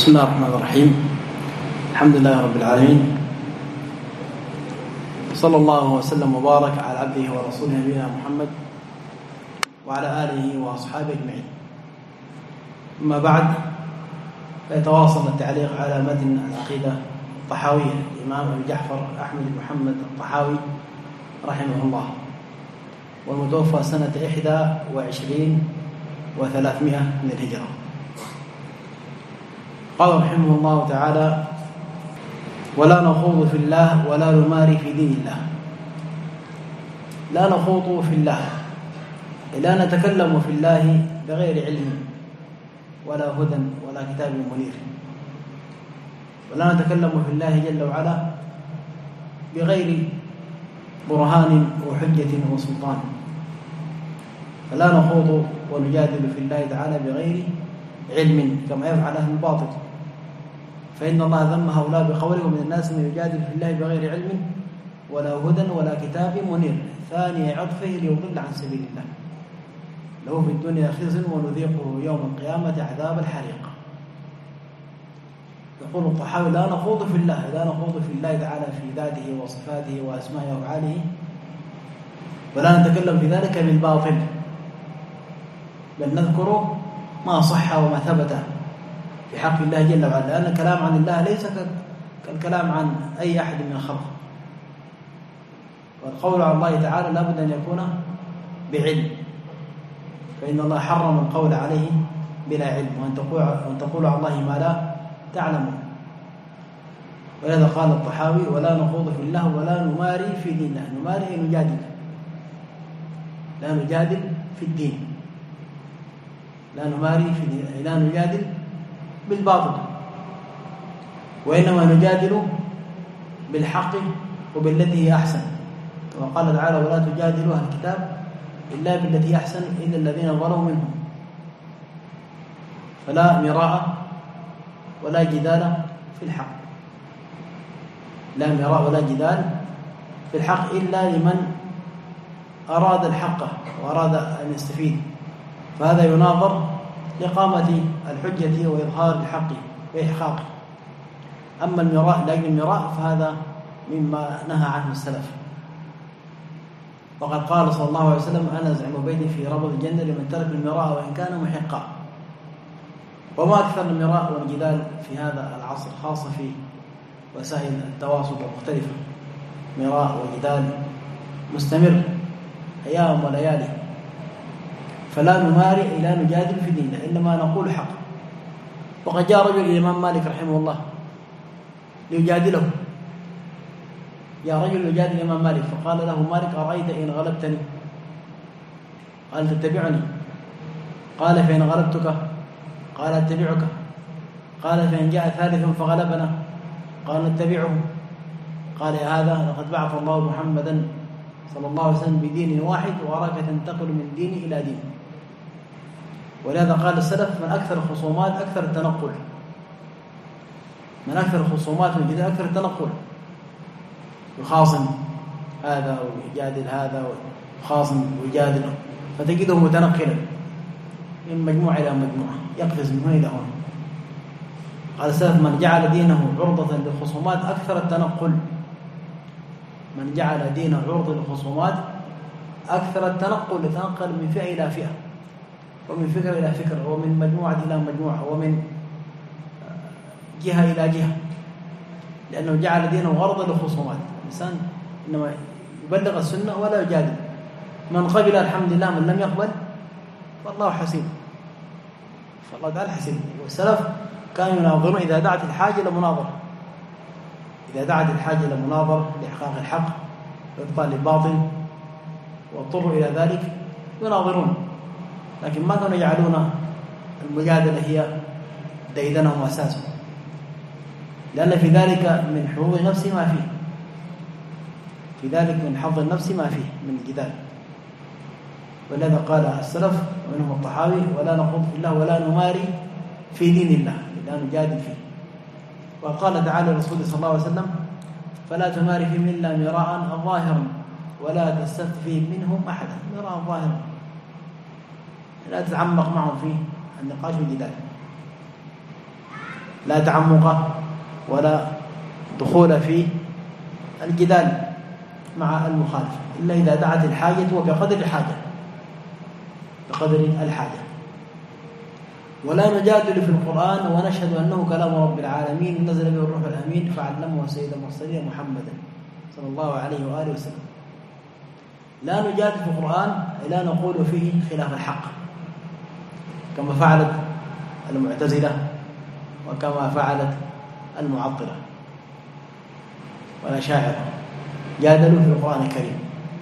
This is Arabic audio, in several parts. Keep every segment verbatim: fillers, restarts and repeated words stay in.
بسم الله الرحمن الرحيم. الحمد لله رب العالمين، صلى الله وسلم وبارك على عبده ورسوله نبينا محمد وعلى آله وأصحابه أجمعين. أما بعد، فيتواصل التعليق على متن العقيدة الطحاوية الإمام أبي جعفر أحمد بن محمد الطحاوي رحمه الله، والمتوفى سنة إحدى وعشرين وثلاثمائة من الهجرة. قال رحمه الله تعالى: ولا نخوض في الله ولا نماري في دين الله. لا نخوض في الله، لا نتكلم في الله بغير علم ولا هدى ولا كتاب منير، ولا نتكلم في الله جل وعلا بغير برهان وحجة وسلطان. فلا نخوض ونجادل في الله تعالى بغير علم كما يفعل أهل الباطل، فإن الله ذم هؤلاء بقوله: ومن الناس من يجادل في الله بغير علم ولا هدى ولا كتاب منير. ثاني عطفه ليضل عن سبيل الله، له في الدنيا خزي ونذيقه يوم القيامة عذاب الحريق. يقول الطحاوي: لا نخوض في الله، لا نخوض في الله تعالى في ذاته وصفاته وأسمائه وأفعاله، ولا نتكلم في ذلك بالباطل، بل نذكر ما صح وما ثبت في حق الله جل وعلا، لأن الكلام عن الله ليس كالكلام عن أي أحد من الخلق. والقول على الله تعالى لا بد أن يكون بعلم، فإن الله حرم القول عليه بلا علم، وأن تقول على الله ما لا تعلمون. ولهذا قال الطحاوي: ولا نخوض في الله ولا نماري في دين الله. نماري نجادل، لا نجادل في الدين، لا نماري في دين، لا نجادل بالباطل، وإنما نجادل بالحق وبالتي هي أحسن، كما قال تعالى: ولا تجادلوا أهل الكتاب إلا بالتي هي أحسن إلا الذين ظلموا منهم. فلا مراء ولا جدال في الحق، لا مراء ولا جدال في الحق إلا لمن أراد الحق وأراد أن يستفيد، فهذا يناظر لإقامة الحجة وإظهار الحق وإحقاقه. أما المراء لأجل المراء فهذا مما نهى عنه السلف، وقد قال صلى الله عليه وسلم: أنا أزعم بيتي في ربض الجنة لمن ترك المراء وإن كان محقا. وما أكثر المراء والجدال في هذا العصر، خاصة في وسائل التواصل المختلفة، مراء وجدال مستمر أيام وليالي. فلا نماري إلا نجادل في ديننا، إنما نقول حق. وقد جاء رجل إلى الإمام مالك رحمه الله ليجادله، يا رجل يجادل الإمام مالك، فقال له مالك: أرأيت إن غلبتني؟ قال: تتبعني؟ قال: فإن غلبتك؟ قال: أتبعك. قال: فإن جاء ثالث فغلبنا؟ قال: نتبعه. قال: يا هذا لقد بعث الله محمدا صلى الله عليه وسلم بدين واحد وأراك تنتقل من دين إلى دين. ولهذا قال السلف: من أكثر الخصومات أكثر التنقل، من أكثر الخصومات من جدال أكثر التنقل، يخاصم هذا ويجادل هذا ويخاصم ويجادل، فتجده متنقلا من مجموعة إلى مجموعة، يقفز من هنا إلى هنا. قال السلف: من جعل دينه عرضة للخصومات أكثر التنقل، من جعل دينه عرضة للخصومات أكثر التنقل، يتنقل من فئة إلى فئة، ومن فكرة إلى فكرة، ومن مجموعة إلى مجموعة، ومن جهة إلى جهة، لأنه جعل دينه عرضة للخصومات. الإنسان إنما يبلغ السنة ولا يجادل، من قبل الحمد لله، من لم يقبل والله حسيب، فالله تعالى حسيب. والسلف كانوا يناظرون إذا دعت الحاجة لمناظرة، إذا دعت الحاجة لمناظرة لإحقاق الحق وإبطال الباطل واضطروا إلى ذلك يناظرون، لكن ما كانوا يجعلون المجادلة هي ديدنهم وأساسهم، لأن في ذلك من حظوظ النفس ما فيه، في ذلك من حظ النفس ما فيه من الجدال. ولهذا قال السلف ومنهم الطحاوي: ولا نخوض في الله ولا نماري في دين الله، لا نجادل فيه. وقال تعالى لرسوله صلى الله عليه وسلم: فلا تماري فيهم إلا مراء ظاهرا ولا تستفت فيه منهم أحدا. مراء ظاهرا، لا تتعمق معهم في النقاش والجدال. لا تعمق ولا دخول في الجدال مع المخالف إلا إذا دعت الحاجة وبقدر الحاجة بقدر الحاجة. ولا نجادل في القرآن ونشهد أنه كلام رب العالمين نزل به الروح الأمين فعلمه سيد المرسلين محمدا صلى الله عليه وآله وسلم. لا نجادل في القرآن لا نقول فيه خلاف الحق كما فعلت المعتزلة وكما فعلت المعطلة والأشاعرة جادلوا في القرآن الكريم،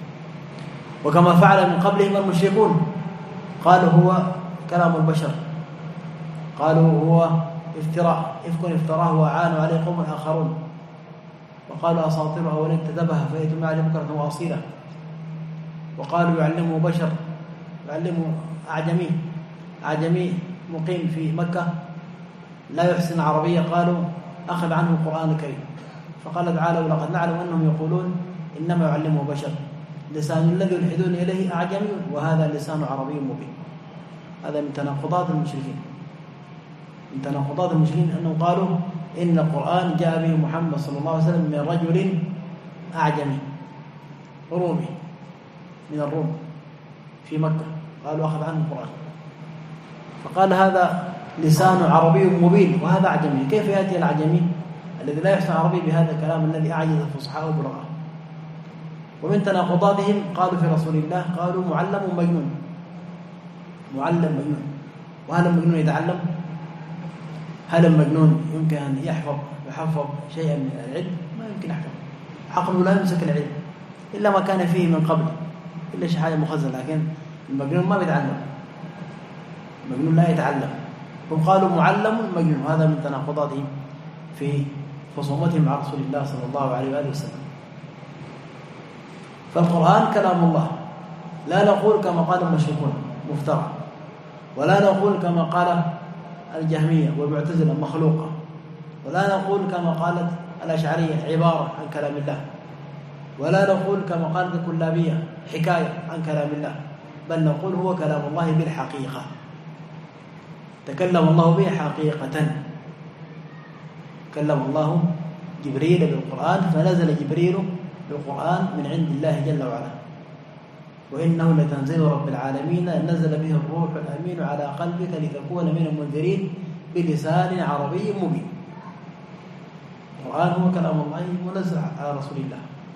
وكما فعل من قبلهم المشركون قالوا هو كلام البشر، قالوا هو افتراء إفك افتراه وأعانوا عليه قوم آخرون، وقالوا أساطير أولين اكتتبها فأتوا معه بكرة وأصيلة، وقالوا يعلمه بشر يعلمه أعجمي أعجمي مقيم في مكة لا يحسن عربية، قالوا أخذ عنه القرآن الكريم. فقال تعالى ولقد نعلم أنهم يقولون إنما يعلمه بشر لسان الذي يلحدون إليه أعجمي وهذا لسان عربي مبين. هذا من تناقضات المشركين من تناقضات المشركين أنهم قالوا إن القرآن جاء به محمد صلى الله عليه وسلم من رجل أعجمي رومي من الروم في مكة، قالوا أخذ عنه القرآن، فقال هذا لسان عربي مبين وهذا أعجمي. كيف يأتي الأعجمي الذي لا يحسن عربي بهذا الكلام الذي أعجز الفصحاء والبلغاء؟ ومن تناقضاتهم قالوا في رسول الله قالوا معلم مجنون معلم مجنون. وهل المجنون يتعلم؟ هل المجنون يمكن أن يحفظ يحفظ شيئا من العلم؟ ما يمكن يحفظ، عقله لا يمسك العلم إلا ما كان فيه من قبل إلا شيء حاجة مخزن، لكن المجنون ما بيتعلم، المجنون لا يتعلم. هم قالوا معلم مجنون، هذا من تناقضاتهم في خصومتهم مع رسول الله صلى الله عليه وآله وسلم. فالقرآن كلام الله، لا نقول كما قال المشركون مفترى، ولا نقول كما قال الجهمية والمعتزلة مخلوقة، ولا نقول كما قالت الأشعرية عبارة عن كلام الله، ولا نقول كما قالت الكلابية حكاية عن كلام الله، بل نقول هو كلام الله بالحقيقة، تكلم الله به حقيقة. كلم الله جبريل بالقرآن فنزل جبريل بالقرآن من عند الله جل وعلا، وإنه لتنزيل رب العالمين نزل به الروح الأمين على قلبك لتكون من المنذرين بلسان عربي مبين. القرآن هو كلام الله منزل على رسول الله،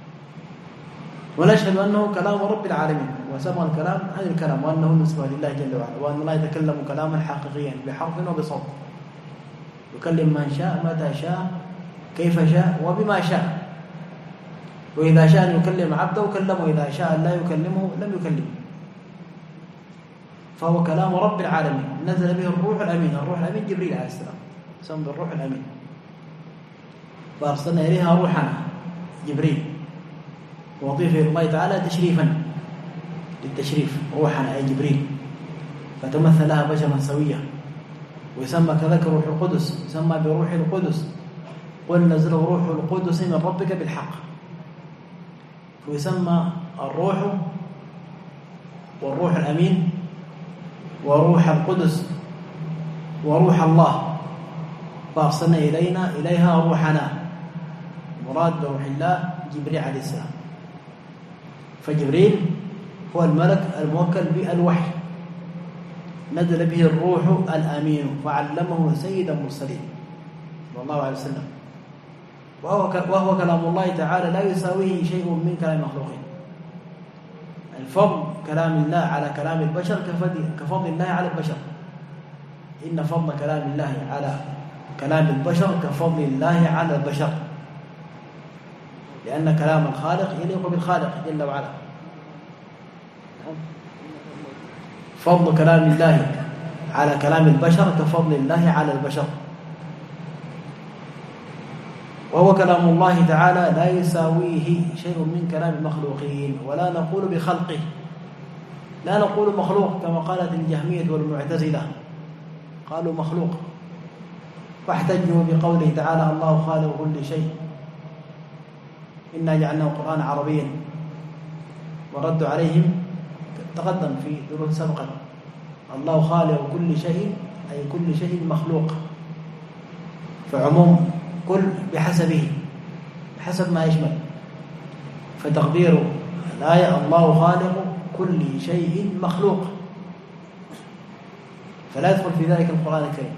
ونشهد أنه كلام رب العالمين وسمى الكلام عن الكلام وأنه نسبة لله جل وعلا، وأن الله يتكلم كلاما حقيقيا بحرف وبصوت، يكلم من شاء متى شاء كيف شاء وبما شاء، وإذا شاء أن يكلم عبده كلمه، إذا شاء لا يكلمه لم يكلمه. فهو كلام رب العالمين نزل به الروح الأمين. الروح الأمين جبريل عليه السلام سمى بالروح الأمين، فأرسلنا إليها روحنا جبريل، وأضيف إلى الله تعالى تشريفا للتشريف روحنا أي جبريل، فتمثل لها بشرا سويا، ويسمى كذلك روح القدس، يسمى بروح القدس، قل نزله روح القدس من ربك بالحق. ويسمى الروح والروح الأمين وروح القدس وروح الله، فأرسلنا إلينا إليها روحنا، مراد بروح الله جبريل عليه السلام. فجبريل هو الملك الموكل بالوحي، نزل به الروح الأمين فعلمه سيد المرسلين صلى الله عليه وسلم، وهو وهو كلام الله تعالى لا يساويه شيء من كلام المخلوقين. الفضل كلام الله على كلام البشر كفضل الله على البشر، إن فضل كلام الله على كلام البشر كفضل الله على البشر، لأن كلام الخالق يليق بالخالق جل وعلا. فضل كلام الله على كلام البشر كفضل الله على البشر، وهو كلام الله تعالى لا يساويه شيء من كلام المخلوقين، ولا نقول بخلقه، لا نقول مخلوق كما قالت الجهمية والمعتزلة، قالوا مخلوق، واحتجوا بقوله تعالى الله خالق كل شيء إنا جعلناه قرآن عربيا، وردوا عليهم تقدم في دروس سبقا الله خالق كل شيء أي كل شيء مخلوق، فعموم كل بحسبه بحسب ما يشمل. فتقدير الآية الله خالق كل شيء مخلوق، فلا يدخل في ذلك القرآن الكريم،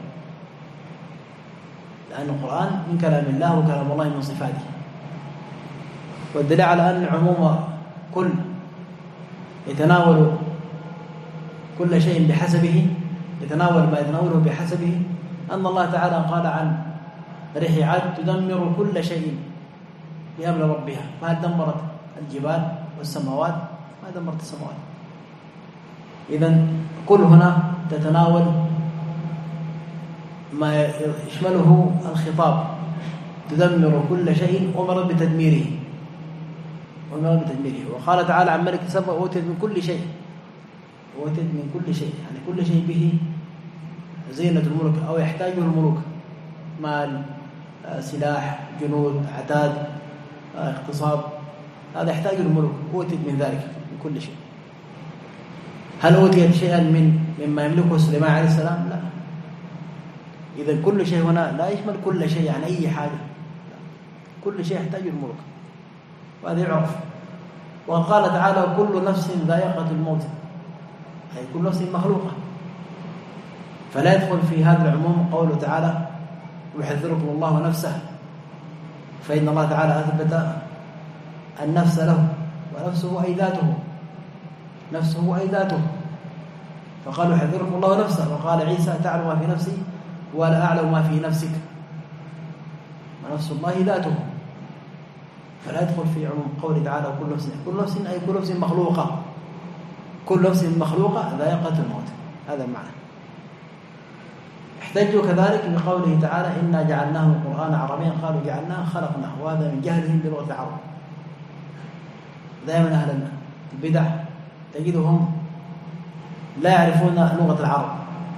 لأن القرآن من كلام الله وكلام الله من صفاته. والدليل على أن العموم كل يتناول كل شيء بحسبه، يتناول ما يتناوله بحسبه، أن الله تعالى قال عن ريح عاد تدمر كل شيء بأمر ربها. فهل دمرت الجبال والسماوات؟ ما دمرت السماوات. إذن كل هنا تتناول ما يشمله الخطاب، تدمر كل شيء أمر بتدميره أمر بتدميره. وقال تعالى عن ملك سبأ أوتيت من كل شيء، أوتيت من كل شيء، يعني كل شيء به زينة الملك أو يحتاجه الملوك، مال، سلاح، جنود، عتاد، اقتصاد، هذا يحتاج الملوك. أوتيت من ذلك من كل شيء. هل أوتيت شيئا من مما يملكه سليمان عليه السلام؟ لا. إذا كل شيء هنا لا يشمل كل شيء عن أي حاجة، لا. كل شيء يحتاج الملوك، وهذا يعرف. وقال تعالى كل نفس ذائقة الموت، أي كل نفس مخلوقة. فلا يدخل في هذا العموم قوله تعالى يحذركم الله نفسه، فإن الله تعالى أثبت النفس له، ونفسه أي ذاته، نفسه أي ذاته. فقال يحذركم الله نفسه. وقال عيسى تعلم ما في نفسي ولا أعلم ما في نفسك، ونفس الله ذاته. فلا يدخل في عموم قوله تعالى كل نفس، كل نفس أي كل نفس مخلوقة، كل نفس مخلوقة ذائقة الموت، هذا المعنى. احتجوا كذلك بقوله تعالى إنا جعلناه قرآن عربيا، قالوا جعلناه خلقناه، وهذا من جهلهم بلغة العرب. دائما أهل البدع تجدهم لا يعرفون لغة العرب.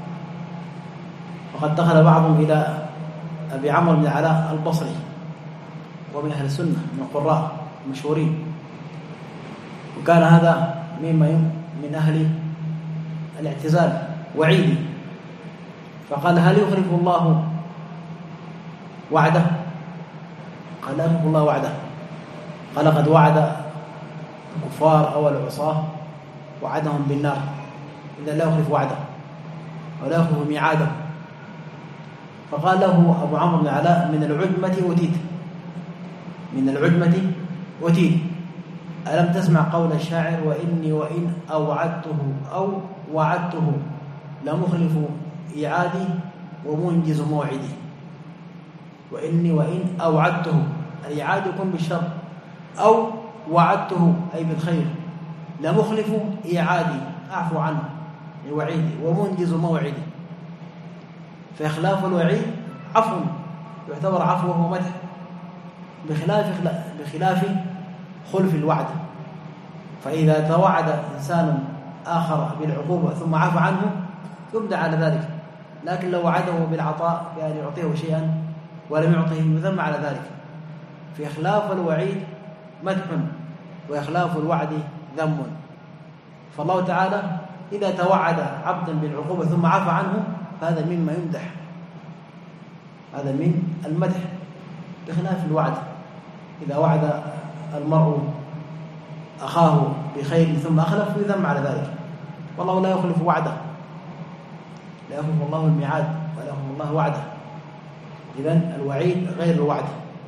وقد دخل بعضهم إلى أبي عمرو بن علاء البصري، ومن أهل السنة من القراء المشهورين، وكان هذا مما من أهل الاعتزال وعيدي. فقال هل يخلف الله وعده؟ قال لا يخلف الله وعده. قال قد وعد الكفار أو العصاة، وعدهم بالنار، إذا لا يخلف وعده ولا يخلف ميعاده. فقال له أبو عمرو بن علاء من العجمة أوتيت، من العجمة أوتيت. ألم تسمع قول الشاعر وإني وإن أوعدته أو وعدته لمخلف إيعادي ومنجز موعدي. وإني وإن أوعدته، الإيعاد يكون بالشر، أو وعدته أي بالخير، لمخلف إيعادي أعفو عنه وعيدي ومنجز موعدي. فإخلاف الوعيد عفو، يعتبر عفو وهو مدح، بخلاف بخلاف خلف الوعد. فإذا توعد إنسان آخر بالعقوبة ثم عفى عنه يبدأ على ذلك، لكن لو وعده بالعطاء بأن يعطيه شيئا ولم يعطه يذم على ذلك. في إخلاف الوعيد مدح، وإخلاف الوعد ذم. فالله تعالى إذا توعد عبدا بالعقوبة ثم عفى عنه فهذا مما يمدح، هذا من المدح، بخلاف الوعد. إذا وعد المرء أخاه بخير ثم أخلف يذم على ذلك، والله لا يخلف وعده، لا يخلف الله الميعاد ولا يخلف الله وعده. إذن الوعيد غير الوعد.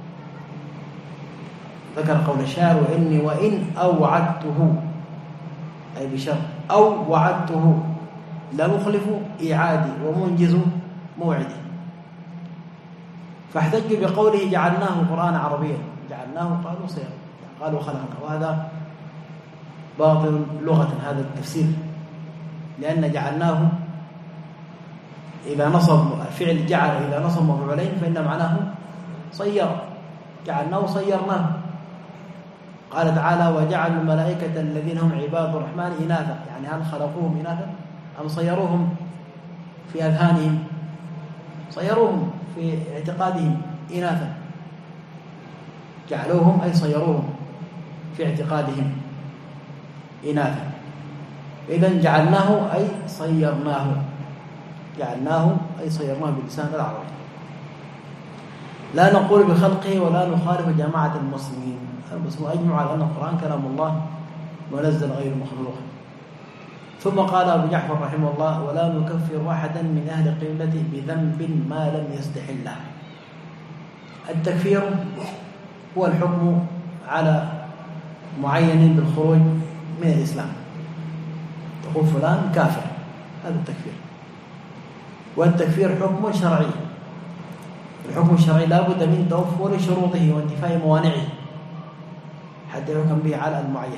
ذكر قول الشاعر وإني وإن أوعدته أي بشر، أو وعدته لمخلف إيعادي ومنجز موعدي. فاحتجوا بقوله جعلناه قرآن عربيا، جعلناه قالوا سير، قالوا خلقنا، وهذا باطل لغة هذا التفسير، لأن جعلناه إذا نصب فعل جعل إذا نصب مفعولين فإن معناه صير، جعلناه صيرناه. قال تعالى وجعلوا الملائكة الذين هم عباد الرحمن إناثا، يعني هل خلقوهم إناثا أم صيروهم في أذهانهم؟ صيروهم في اعتقادهم إناثا، جعلوهم أي صيروهم في اعتقادهم إناثا. إذن جعلناه أي صيرناه، جعلناه أي صيرناه باللسان العربي. لا نقول بخلقه ولا نخالف جماعة المسلمين. المسلمون أجمعوا على أن القرآن كلام الله منزل غير مخلوق. ثم قال أبو جعفر رحمه الله: ولا نكفر واحدا من أهل قبلته بذنب ما لم يستحله. التكفير هو الحكم على معين بالخروج من الإسلام، تقول فلان كافر، هذا التكفير. والتكفير حكم شرعي، الحكم الشرعي لا بد من توفر شروطه وانتفاء موانعه حتى يحكم به على المعين.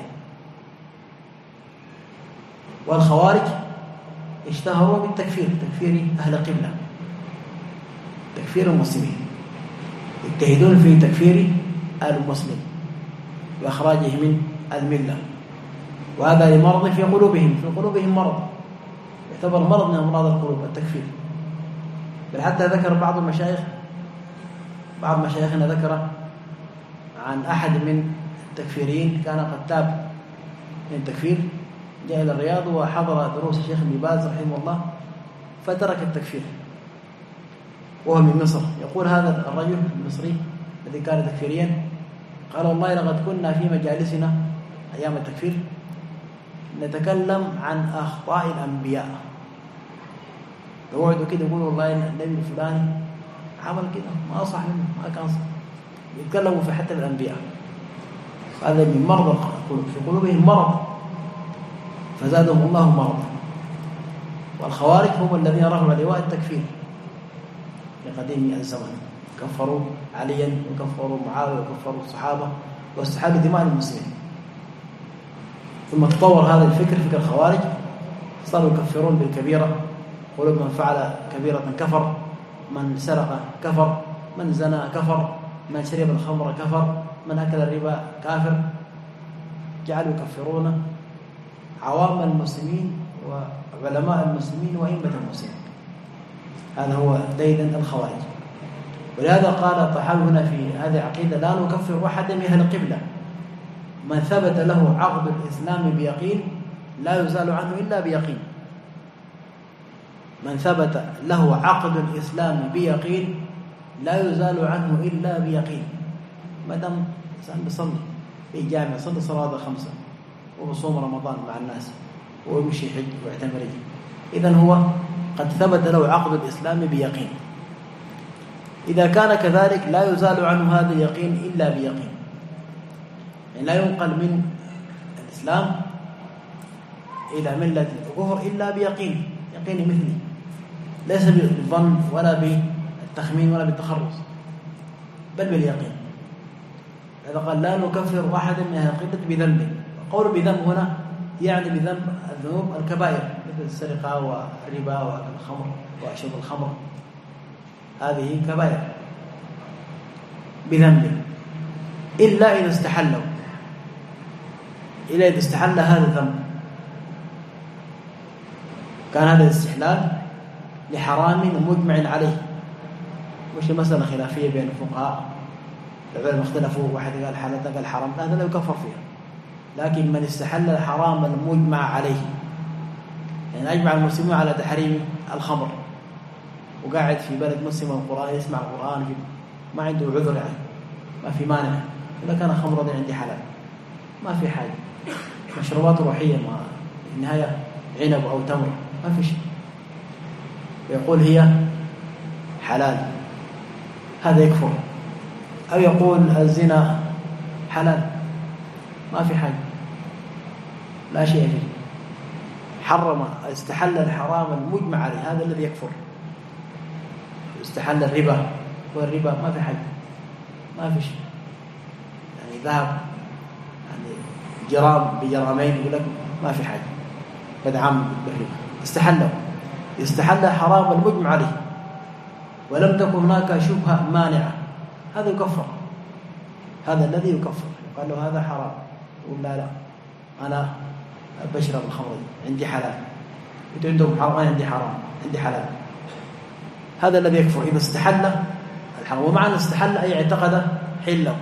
والخوارج اشتهروا بالتكفير، تكفير أهل قبلة، تكفير المسلمين، يجتهدون في تكفير أهل المسلم وإخراجه من الملة، وهذا لمرض في قلوبهم، في قلوبهم مرض يعتبر مرض من أمراض القلوب التكفير. بل حتى ذكر بعض المشايخ بعض مشايخنا ذكر عن أحد من التكفيريين كان قد تاب من التكفير، جاء إلى الرياض وحضر دروس الشيخ ابن باز رحمه الله فترك التكفير وهو من مصر. يقول هذا الرجل المصري الذي كان تكفيريا قال: والله لقد كنا في مجالسنا أيام التكفير نتكلم عن أخطاء الأنبياء، يقعدوا كده يقولوا والله النبي الفلاني عمل كده ما صح منه، ما كان صح، يتكلموا في حتى الأنبياء. هذا من مرض القلوب، في قلوبهم مرض فزادهم الله مرضا. والخوارج هم الذين رفعوا لواء التكفير لقديم الزمن، كفروا عليا وكفروا معاوية وكفروا الصحابة واستحالوا دماء المسلمين. ثم تطور هذا الفكر، فكر الخوارج، صاروا يكفرون بالكبيرة، يقولون من فعل كبيرة كفر، من سرق كفر، من زنى كفر، من شرب الخمر كفر، من أكل الربا كافر. جعلوا يكفرون عوام المسلمين وعلماء المسلمين وأئمة المسلمين. هذا هو ديدن الخوارج. ولهذا قال الطحاوي هنا في هذه العقيدة: لا نكفر واحدا من أهل القبلة، من ثبت له عقد الإسلام بيقين لا يزال عنه إلا بيقين. من ثبت له عقد الإسلام بيقين لا يزال عنه إلا بيقين. ما دام إنسان بيصلي في جامع، يصلي صلاة خمسة وبصوم رمضان مع الناس ويمشي حج ويعتمر، إذن هو قد ثبت له عقد الإسلام بيقين. إذا كان كذلك لا يزال عنه هذا اليقين إلا بيقين، يعني لا ينقل من الإسلام إلى ملة الكفر إلا بيقين، يقين مثلي، ليس بالظن ولا بالتخمين ولا بالتخرص، بل باليقين. هذا قال: لا نكفر واحدا من أهل القبلة بذنب. قول بذنب هنا يعني بذنب الذنوب الكبائر مثل السرقة والربا والخمر وشرب الخمر، هذه كبائر بذنب، إلا إذا استحلوا، إلا إذا استحل هذا الذنب. كان هذا الاستحلال لحرام مجمع عليه، مش مسألة خلافية بين الفقهاء، العلماء اختلفوا، واحد قال حلال قال حرام، هذا لا يكفر فيها. لكن من استحل الحرام المجمع عليه، يعني أجمع المسلمون على تحريم الخمر وقاعد في بلد مسلم والقرآن يسمع القرآن ما عنده عذر، يعني ما في مانع، إذا كان خمر دي عندي حلال ما في حاجة، مشروبات روحية ما النهاية عنب أو تمر ما في شيء، يقول هي حلال، هذا يكفر. أو يقول الزنا حلال ما في حاجة، لا شيء فيه، حرم استحل الحرام المجمع عليه، هذا الذي يكفر. استحل الربا، والربا ما في حاجة، ما في شيء، يعني ذهب يعني جرام بجرامين يقول لك ما في حاجة، بدعم بالربا، استحله، استحل حرام المجمع عليه ولم تكن هناك شبهة مانعة، هذا يكفر، هذا الذي يكفر. قال له هذا حرام، يقول لا لا أنا بشرب الخمر عندي حلال، أنتم عندكم حرام أنا عندي حرام، عندي حلال، هذا الذي يكفر إذا استحل الحرام. ومعنى استحل أي اعتقد حله،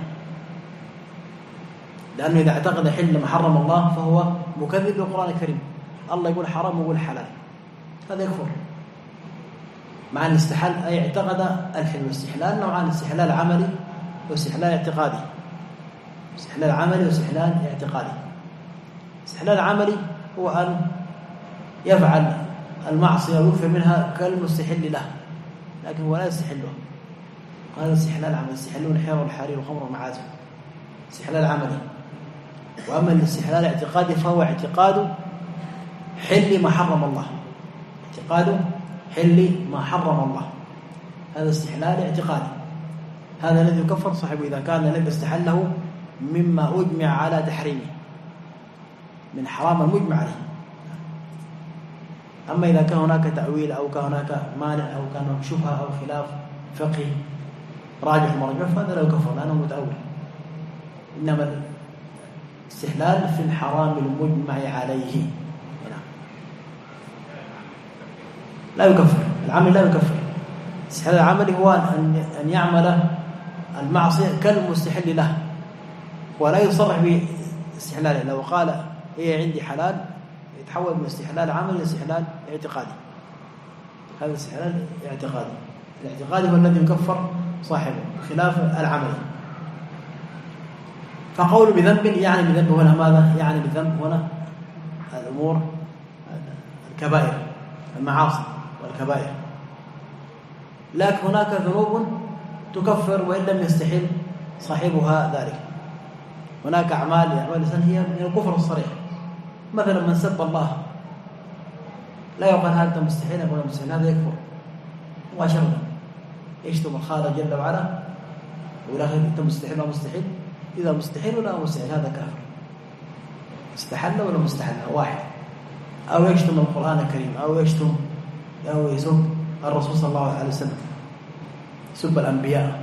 لأنه إذا اعتقد حل ما حرم الله فهو مكذب للقرآن الكريم، الله يقول حرام ويقول حلال، هذا يكفر. مع أن استحل أي اعتقد الحل. واستحلال نوعان: استحلال عملي واستحلال اعتقادي. استحلال عملي واستحلال اعتقادي. استحلال عملي هو أن يفعل المعصية ويكفر منها كالمستحل له، لكن هو لا يستحلها. هذا استحلال عملي: يستحلون الحر والحرير والخمر والمعازف، استحلال عملي. وأما الاستحلال الاعتقادي فهو اعتقاد حل ما حرم الله، اعتقاد حل ما حرم الله، هذا استحلال اعتقادي. هذا الذي يكفر صاحبه إذا كان الذي استحله مما أجمع على تحريمه، من حرام المجمع عليه. أما إذا كان هناك تأويل أو كان هناك مانع أو كان هناك شبهة أو خلاف فقهي راجح مرجح فهذا لا يكفر لأنه متأول. إنما الاستحلال في الحرام المجمع عليه لا يكفر، العمل لا يكفر. الاستحلال العملي هو أن يعمل المعصية كالمستحل له ولا يصرح باستحلاله. لو قال هي عندي حلال يتحول من استحلال عملي إلى استحلال اعتقادي، هذا استحلال اعتقادي. الاعتقادي هو الذي يكفر صاحبه خلاف العملي. فقول بذنب يعني بذنب هنا ماذا؟ يعني بذنب هنا الأمور الكبائر المعاصي والكبائر. لكن هناك ذنوب تكفر وإن لم يستحل صاحبها ذلك. هناك أعمال أعمال الإنسان هي من الكفر الصريح، مثلا من سب الله لا يقال هذا مستحيل ولا مستحيل، هذا يكفر مباشرة. يشتم الخالق جل وعلا والآخر أنت مستحيل ولا مستحيل، إذا مستحيل ولا مستحيل هذا كافر، استحل ولا مستحل واحد. أو يشتم القرآن الكريم أو يشتم أو يسب الرسول صلى الله عليه وسلم، سب الأنبياء،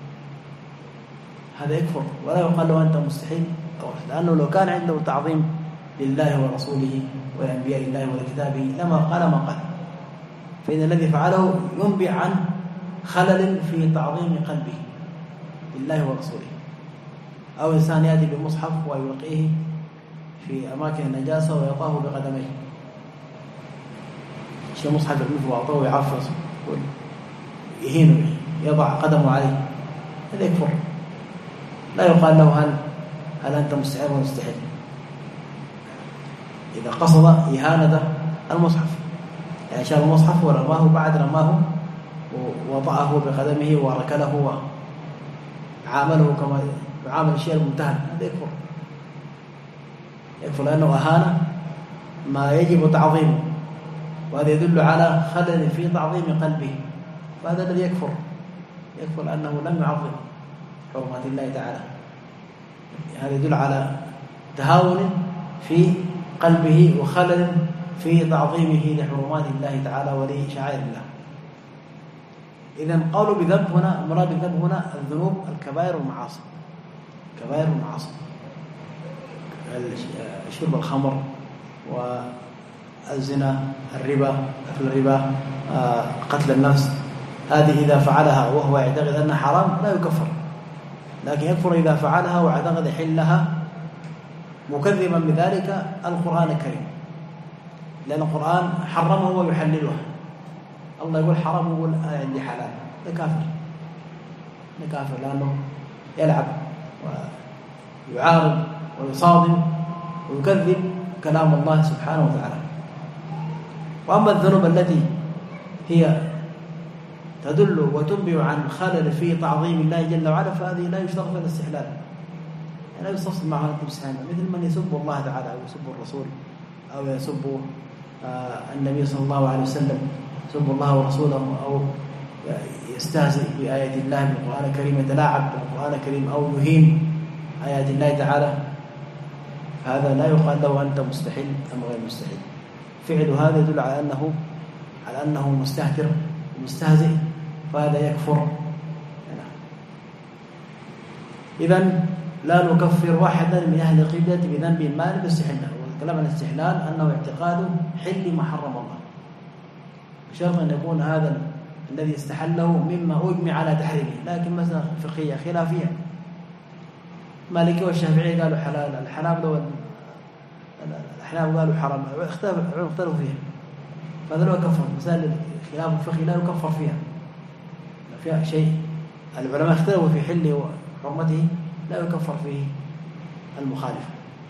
هذا يكفر ولا يقال له أنت مستحيل، لأنه لو كان عنده تعظيم لله ورسوله ولأنبياء الله ولكتابه لما قال ما قال. فإن الذي فعله ينبئ عن خلل في تعظيم قلبه لله ورسوله. أو إنسان يأتي بمصحف ويلقيه في أماكن النجاسة ويطاه بقدميه، شيء مصحف يلمسه ويعطاه ويعفص يهينه يضع قدمه عليه، هذا يكفر. لا يقال له هل هل أنت مستحيل ولا مستحيل إذا قصد إهانة المصحف، يعني شال المصحف ورماه بعد رماه ووضعه بقدمه وركله وعامله كما يعامل الشيء الممتهن، هذا يكفر. يكفر لأنه أهان ما يجب تعظيمه، وهذا يدل على خلل في تعظيم قلبه، فهذا الذي يكفر. يكفر لأنه لم يعظم حرمات الله تعالى. هذا يدل على تهاون في قلبه وخلل في تعظيمه لحرمات الله تعالى ولشعائر الله. إذن قالوا بذنب هنا مراد بالذنب هنا الذنوب الكبائر والمعاصي، كبائر والمعاصي، شرب الخمر والزنا، الربا، أكل الربا، قتل النفس، هذه إذا فعلها وهو يعتقد أنها حرام لا يكفر، لكن يكفر إذا فعلها واعتقد حلها مكذبا بذلك القرآن الكريم، لأن القرآن حرمه ويحللها. الله يقول حرام ويقول عندي حلال، ده كافر، ده كافر لأنه يلعب ويعارض ويصادم ويكذب كلام الله سبحانه وتعالى. وأما الذنوب التي هي تدل وتنبئ عن خلل في تعظيم الله جل وعلا فهذه لا يشترط فيها الاستحلال، لا يستفصل معها الاستحلال، مثل من يسب الله تعالى أو يسب الرسول أو يسب النبي صلى الله عليه وسلم، يسب الله ورسوله، أو يستهزئ بآيات الله من القرآن الكريم، يتلاعب بالقرآن الكريم، أو يهين آيات الله تعالى، هذا لا يقال له أنت مستحيل أم غير مستحيل. فعل هذا يدل على أنه على أنه مستهتر ومستهزئ، فهذا يكفر. إذن لا نكفر واحدا من أهل القبلة بذنب ما لم يستحله. والكلام عن الاستحلال أنه اعتقاد حل ما حرم الله، بشرط أن يكون هذا الذي استحله مما أجمع على تحريمه. لكن مثلا فقهية خلافية، مالكي والشافعي قالوا حلال، الحنابلة والأحناف قالوا حرام، اختلفوا فيها. هذا لا يكفر. مسائل خلاف الفقه لا يكفر فيها، فيها شيء العلماء اختلفوا في حله وحرمته، لا يكفر فيه المخالف.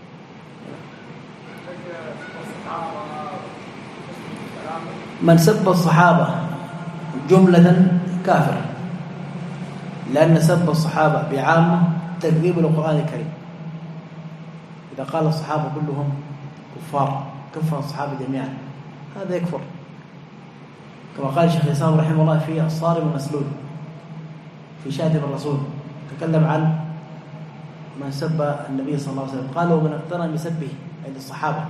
من سب الصحابة جملة كافر، لأن سب الصحابة بعامة تكذيب للقرآن الكريم. إذا قال الصحابة كلهم كفار كفر الصحابة جميعا هذا يكفر، كما قال شيخ الإسلام رحمه الله في الصارم المسلول في شاتم الرسول، تكلم عن من سب النبي صلى الله عليه وسلم، قال ومن اقترن بسبه أي الصحابة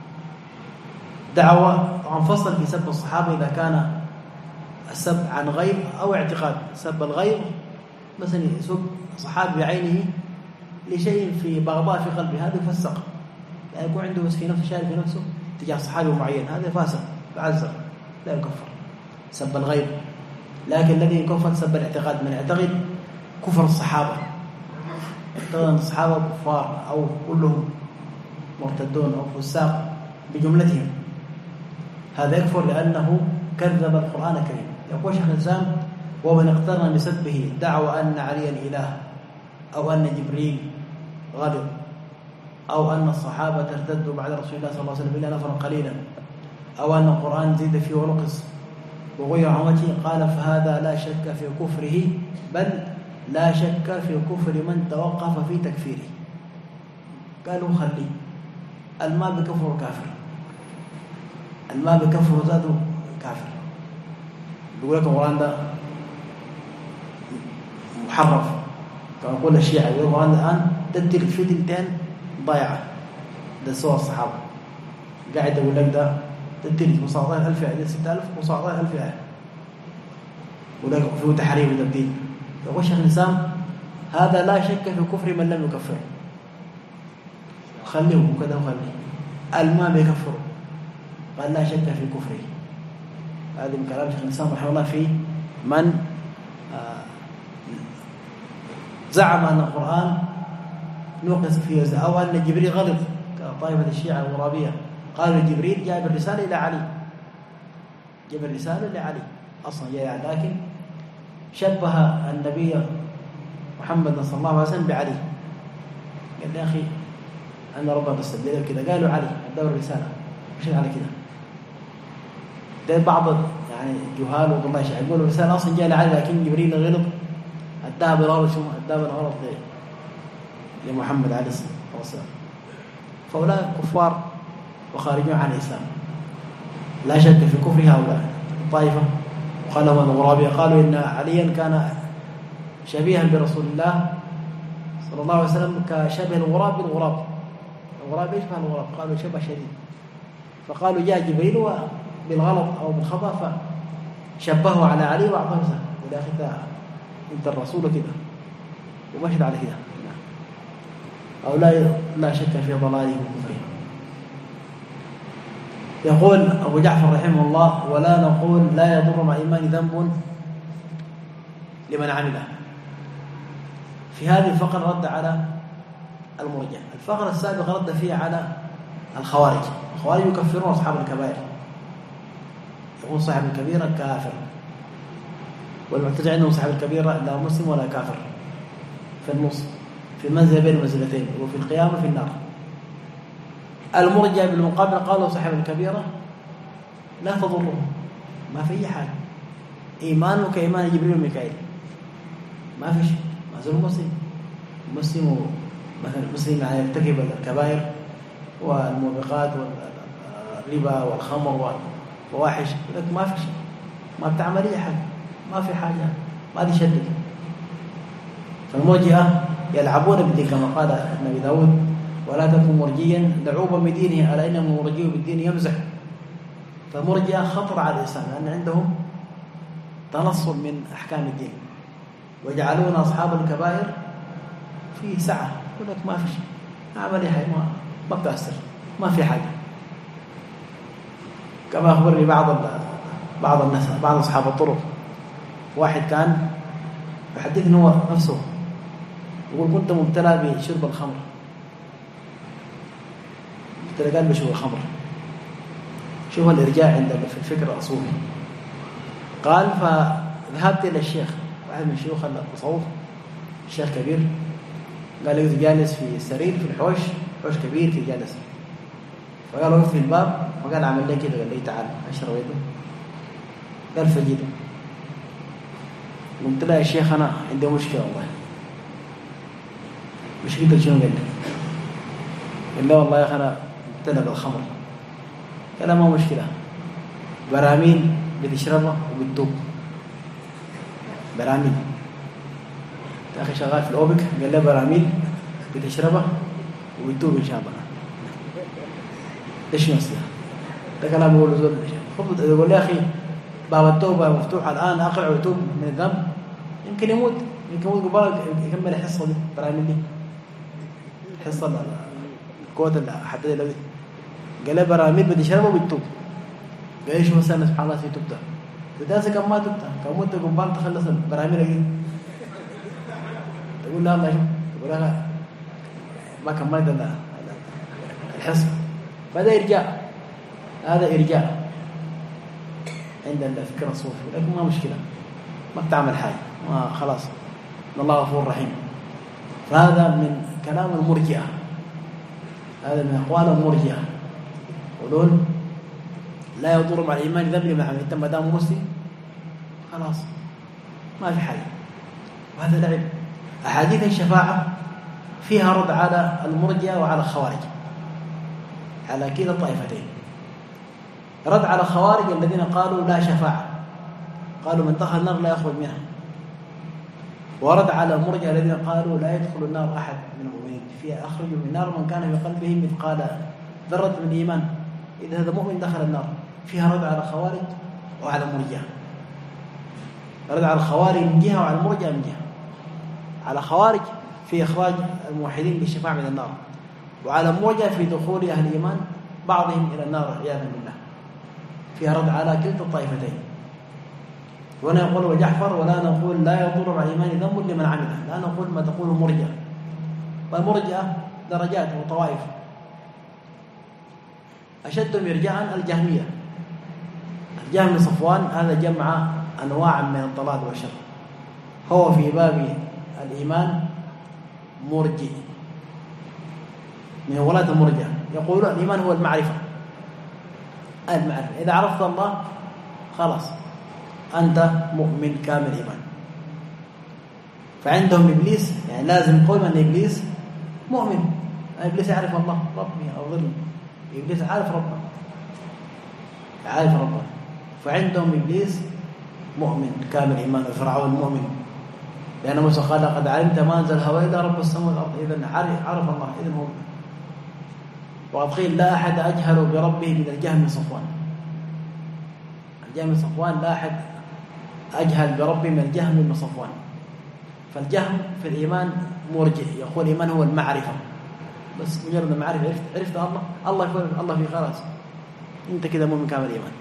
دعوة. طبعا فصل في سب الصحابة إذا كان السب عن غير أو اعتقاد. سب الغير مثلا يسب صحابي بعينه لشيء في بغضاء في قلبه، هذا فسق، لا يكون عنده بس في نفسه شارع في نفسه تجاه صحابي معين، هذا فاسق بعزر لا يكفر سب الغير. لكن الذي يكفر سب الاعتقاد، من يعتقد كفر الصحابة، يعتقد أن الصحابة كفار أو كلهم مرتدون أو فساق بجملتهم، هذا يكفر لأنه كذب القرآن الكريم. يقول شيخ الإسلام ومن اقترن بسبه دعوى أن عليا إله أو أن جبريل غضب أو أن الصحابة ارتدوا بعد رسول الله صلى الله عليه وسلم إلا نفرا قليلا أو أن القرآن زيد فيه ونقص وغير عن وجهه، قال فهذا لا شك في كفره، بل لا شك في كفر من توقف في تكفيره. قالوا خلي الماء بكفر كافر، الماء بكفر ذاته كافر. بيقول لكم القرآن ده محرف كما يقول الشيعة، يقول القرآن الآن تدرك فيه تنتين ضايعة، ده سوى الصحابة قاعد أقول لك ده تدرك مصاطين ألف آية، ستة ألف مصاطين ألف آية، ولك فيه تحريم وتبديل. يقول شيخ الإسلام هذا لا شك في كفر من لم يكفر، خليه وكذا وخليه الماء بيكفر، قال لا شك في كفره. هذا من كلام شيخ الإسلام رحمه الله في من زعم أن القرآن نوقص فيه أو أن جبريل غلط كطائفة الشيعة الغرابية، قالوا جبريل جاء بالرسالة إلى علي، جاء بالرسالة إلى علي أصلا جاء، لكن شبه النبي محمد صلى الله عليه وسلم بعلي. قال يا أخي أنا ربنا استبدل كذا، قالوا علي الدور الرسالة مش على كذا. ده بعض يعني جهال والله شيء يقولوا الرسالة أصلا جاء لعلي لكن جبريل غلط أداها بالغلط، شو أداها بالغلط لمحمد عليه الصلاة والسلام. فأولئك كفار وخارجون عن الإسلام، لا شك في كفر هؤلاء الطائفة. وقالوا الغرابية قالوا إن عليا كان شبيها برسول الله صلى الله عليه وسلم كشبه الغراب بالغراب، الغراب يشبه الغراب، قالوا شبه شديد، فقالوا جاء جبريل بالغلط أو بالخطأ فشبهه على علي وأعطاه سهل، ولا أخي أنت الرسول كده ومشهد على كده. أو لا لا شك في ضلاله وكفره. يقول أبو جعفر رحمه الله ولا نقول لا يضر مع إيمان ذنب لمن عمله. في هذه الفقرة رد على المرجئة. الفقرة السابقة رد فيها على الخوارج. الخوارج يكفرون أصحاب الكبائر، يقول صاحب الكبيرة كافر، والمعتزلة عندهم صاحب الكبيرة لا مسلم ولا كافر، في النص في منزلة بين المنزلتين، وفي القيامة في النار. المرجئة بالمقابل قالوا صاحب الكبيرة لا تضره، ما في أي حاجة، إيمانه كإيمان جبريل وميكائيل، ما في شيء، ما زال مسلم مسلم مثلا مسلم يعني يرتكب الكبائر والموبقات والربا والخمر والفواحش، لك ما في شيء، ما بتعمل أي حاجة، ما في حاجة، ما دي شدك. فالمرجئة يلعبون بالدين كما قال النبي داود ولا تكن مرجيا لعوبا بدينه ألا إنه مرجي بالدين يمزح. فالمرجئة خطر على الإسلام لأن عندهم تنصل من أحكام الدين، ويجعلون أصحاب الكبائر في سعة، يقول لك ما في شيء، أعمل أي حاجة، ما ما بتأثر، ما في حاجة. كما أخبرني بعض بعض الناس بعض أصحاب الطرق، واحد كان يحدثني هو نفسه يقول كنت مبتلى بشرب الخمر، قال بشرب الخمر، شوف الإرجاء عند في الفكر الأصولي. قال فذهبت إلى الشيخ، واحد من شيوخ التصوف، الشيخ كبير، قال لي جالس في سرير في الحوش، حوش كبير في جالس، فقال وقف في الباب، فقال عمل لي كده، قال لي تعال اشرب يده، قال فجيته. قلت له يا شيخ أنا عندي مشكلة والله. مشكلتك شنو؟ قال لي قال له والله يا أخي أنا امتلك الخمر. قال ما مشكلة، براميل بتشربها وبتتوب. براميل يا أخي شغال في الأوبك، قال له براميل بتشربها وبتتوب إن شاء الله. إيش نصيحة؟ ده كلام بقوله زول. يقول لي يا أخي باب التوبة مفتوح الآن، أقلع ويتوب من الذنب، يمكن يموت، يمكن يموت قبل يكمل الحصة دي، براميل دي الحصة الكوت اللي حددها له. قال لي براميل بتشربها وبتتوب. قال لي شو مثلا سبحان الله في توبته؟ بداسة كم ما توبته، كم موت قبل تخلص البراميل دي. تقول لا الله شوف، تقول لها ما كملت الحصة. فهذا إرجاء، هذا إرجاء عند الفكر الصوفي، لكن ما مشكلة، ما بتعمل حاجة، ما خلاص إن الله غفور رحيم. فهذا من كلام المرجئة، هذا من أقوال المرجئة، يقولون لا يضر مع الإيمان ذنب لمن عمل، أنت ما دام مسلم خلاص ما في حاجة. وهذا لعب. أحاديث الشفاعة فيها رد على المرجئة وعلى الخوارج، على كلا الطائفتين. رد على الخوارج الذين قالوا لا شفاعة، قالوا من دخل النار لا يخرج منها. ورد على المرجئة الذين قالوا لا يدخل النار أحد من المؤمنين، فيها أخرج من النار من كان في قلبه مثقال ذرة من إيمان، إذا هذا مؤمن دخل النار. فيها رد على الخوارج وعلى المرجئة، رد على الخوارج من جهة وعلى المرجئة من جهة. على خوارج في إخراج الموحدين بالشفاعة من النار، وعلى المرجئة في دخول أهل الإيمان بعضهم إلى النار عياذا بالله. فيها رد على كلتا الطائفتين. وأنا يقول وجعفر ولا نقول لا يضر مع الإيمان ذنب لمن عمله، لا نقول ما تقول المرجئة. والمرجئة درجات وطوائف، أشدهم إرجاء الجهمية. الجهم بن صفوان هذا جمع أنواع من الضلال والشر، هو في باب الإيمان مرجئ من ولاة المرجئة. يقول الإيمان هو المعرفة، المعرفة إذا عرفت الله خلاص أنت مؤمن كامل إيمان. فعندهم إبليس يعني لازم يقول أن إبليس مؤمن، إبليس يعرف الله ربي أو ظلم، إبليس عارف ربه، عارف ربه. فعندهم إبليس مؤمن كامل إيمان، وفرعون مؤمن، لأن موسى قال لقد علمت ما أنزل هؤلاء إلا رب السماوات والأرض، إذن عرف الله، إذن مؤمن. وقد قيل لا أحد أجهل بربه من الجهم بن صفوان. الجهم بن صفوان لا أحد أجهل بربه من الجهم بن صفوان. فالجهم في الإيمان مرجئ، يقول الإيمان هو المعرفة، بس مجرد المعرفة عرفت عرفت الله، الله يقول الله في خلاص أنت كده مؤمن كامل الإيمان.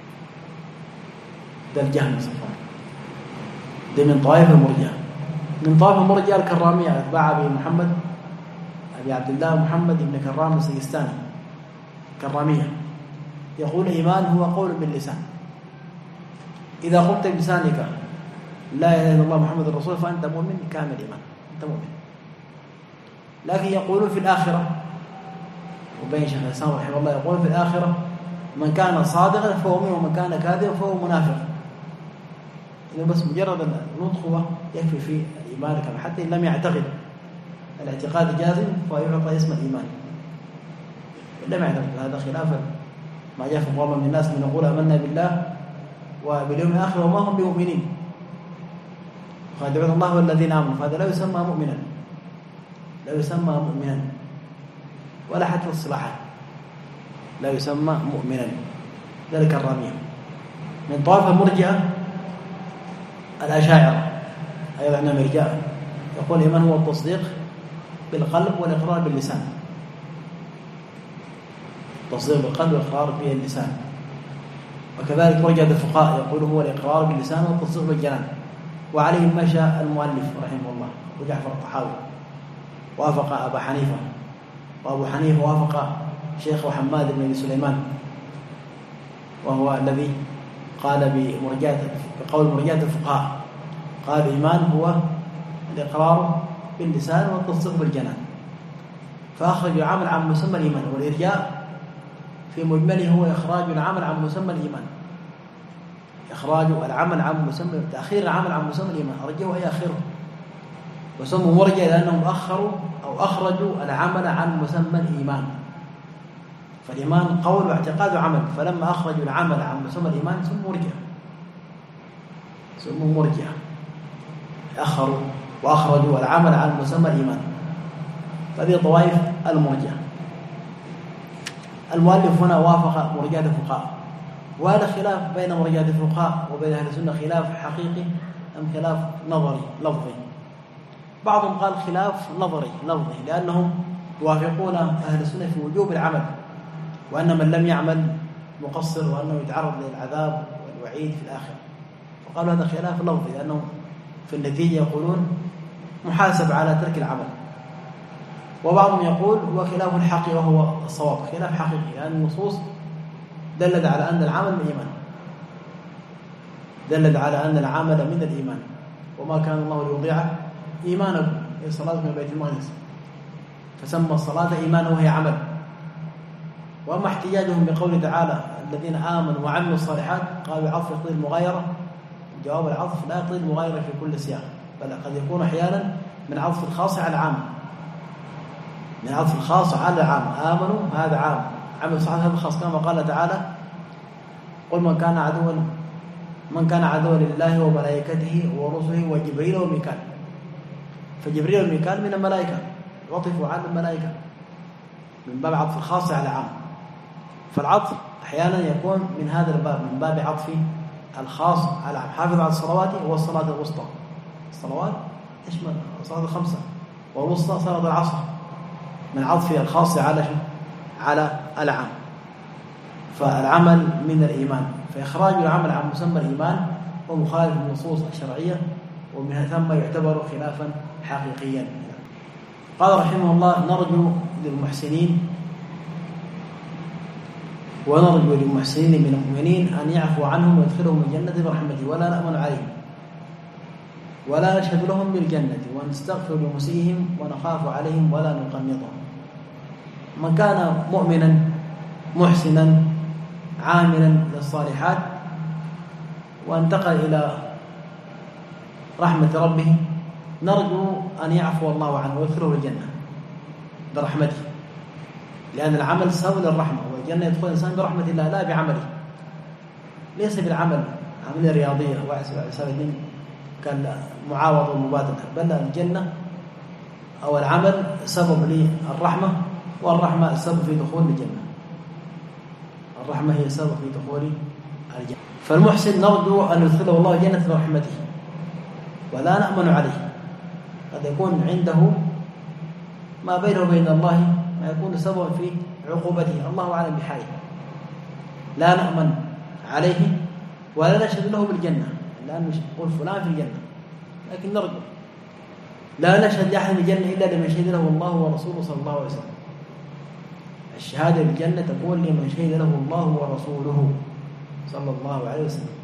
ده الجهم بن صفوان، ده من طائفة المرجئة. من طائفة المرجئة الكرامية، أتباع أبي محمد أبي عبد الله محمد بن كرام السجستاني، كرامية. يقول الإيمان هو قول باللسان، إذا قلت بلسانك لا إله إلا الله محمد الرسول فأنت مؤمن كامل إيمان، أنت مؤمن. لكن يقولون في الآخرة، وبين شيخ الإسلام رحمه الله يقول في الآخرة من كان صادقا فهو مؤمن ومن كان كاذبا فهو منافق. إذا بس مجرد النطق يكفي في الإيمان كما، حتى إن لم يعتقد الاعتقاد جازم فيعطى اسم الإيمان، لم يعتقد. هذا خلافا ما جاء في قوم من الناس من يقول آمنا بالله وباليوم الآخر وما هم بمؤمنين خادعون الله والذين آمنوا، فهذا لا يسمى مؤمنا، لا يسمى مؤمنا ولا حتى الصلاحة، لا يسمى مؤمنا. ذلك الرامية. من طائفة المرجئة الأشاعرة أيضا عندهم إرجاء، يقول الإيمان هو التصديق بالقلب والإقرار باللسان، تصديق بالقلب والإقرار باللسان. وكذلك مرجئة الفقهاء يقول هو الإقرار باللسان والتصديق بالجنان. وعليه مشى المؤلف رحمه الله وجعفر الطحاوي، وافق أبا حنيفة، وأبو حنيفة وافق شيخ حماد بن سليمان وهو الذي قال بمرجئة بقول مرجئة الفقهاء، قال الإيمان هو الإقرار باللسان والتصديق بالجنان، فأخرج العمل عن مسمى الإيمان. والإرجاء في مجمله هو إخراج العمل عن مسمى الإيمان، إخراج العمل عن مسمى، تأخير العمل عن مسمى الإيمان، أرجوه يأخره، وسموا مرجع لأنهم أخروا أو أخرجوا العمل عن مسمى الإيمان. فالإيمان قول واعتقاد وعمل، فلما أخرجوا العمل عن مسمى الإيمان سموا مرجع، سموا مرجع، أخروا وأخرجوا العمل عن مسمى الإيمان. هذه طوائف المرجع. المؤلف هنا وافق مرجئة الفقهاء، وهذا خلاف بين مرجئة الفقهاء وبين أهل السنة خلاف حقيقي أم خلاف نظري لفظي؟ بعضهم قال خلاف نظري لفظي، لأنهم يوافقون أهل السنة في وجوب العمل، وأن من لم يعمل مقصر، وأنه يتعرض للعذاب والوعيد في الآخرة. وقالوا هذا خلاف لفظي، لأنهم في النتيجة يقولون محاسب على ترك العمل. وبعضهم يقول هو خلاف حقيقي وهو الصواب، خلاف حقيقي، لأن النصوص دلت على أن العمل من الإيمان، دلت على أن العمل من الإيمان، وما كان الله ليضيع إيمانكم، هي صلاة من بيت المقدس، فسمى الصلاة إيمانا وهي عمل. وأما احتجاجهم بقوله تعالى الذين آمنوا وعملوا الصالحات، قالوا العطف يقتضي المغايرة. جواب العطف لا يقتضي المغايرة في كل سياق، بل قد يكون أحيانا من عطف الخاص على العام، من عطف الخاص على العام. آمنوا هذا عام، عملوا الصالحات هذا خاص، كما قال تعالى قل من كان عدوا من كان عدوا لله وملائكته ورسله وجبريل وميكال، فجبريل وميكال من الملائكة، عطفوا على الملائكة من باب عطف الخاص على العام. فالعطف أحيانا يكون من هذا الباب، من باب عطف الخاص على العام. حافظ على الصلوات والصلاة الوسطى، الصلوات تشمل الصلاة الخمسة، والوسطى صلاة العصر، من عطف الخاص على على العام. فالعمل من الإيمان، فإخراج العمل عن مسمى الإيمان هو مخالف للنصوص الشرعية، ومن ثم يعتبر خلافا حقيقيا. قال رحمه الله نرجو للمحسنين ونرجو للمحسنين من المؤمنين أن يعفو عنهم ويدخلهم الجنة برحمته، ولا نأمن عليهم ولا نشهد لهم بالجنة، ونستغفر لمسيئهم ونخاف عليهم ولا نقنطهم. من كان مؤمنا محسنا عاملا للصالحات وانتقل إلى رحمة ربه، نرجو أن يعفو الله عنه ويدخله الجنة برحمته، لأن العمل سبب للرحمة، والجنة يدخل الإنسان برحمة الله لا بعمله، ليس بالعمل عملية رياضية وعسابة كالمعاوضة والمبادلة، بل الجنة أو العمل سبب للرحمة، والرحمة السبب في دخول الجنة، الرحمة هي سبب في دخول الجنة. فالمحسن نرجو أن يدخله الله الجنة برحمته ولا نأمن عليه، قد يكون عنده ما بينه وبين الله ما يكون سببا في عقوبته، الله أعلم بحاله. لا نأمن عليه ولا نشهد له بالجنة، لأن نقول فلان في الجنة، لكن نرجو. لا نشهد لأحد بالجنة إلا لمن شهد له الله ورسوله صلى الله عليه وسلم. الشهادة بالجنة تكون لمن شهد له الله ورسوله صلى الله عليه وسلم.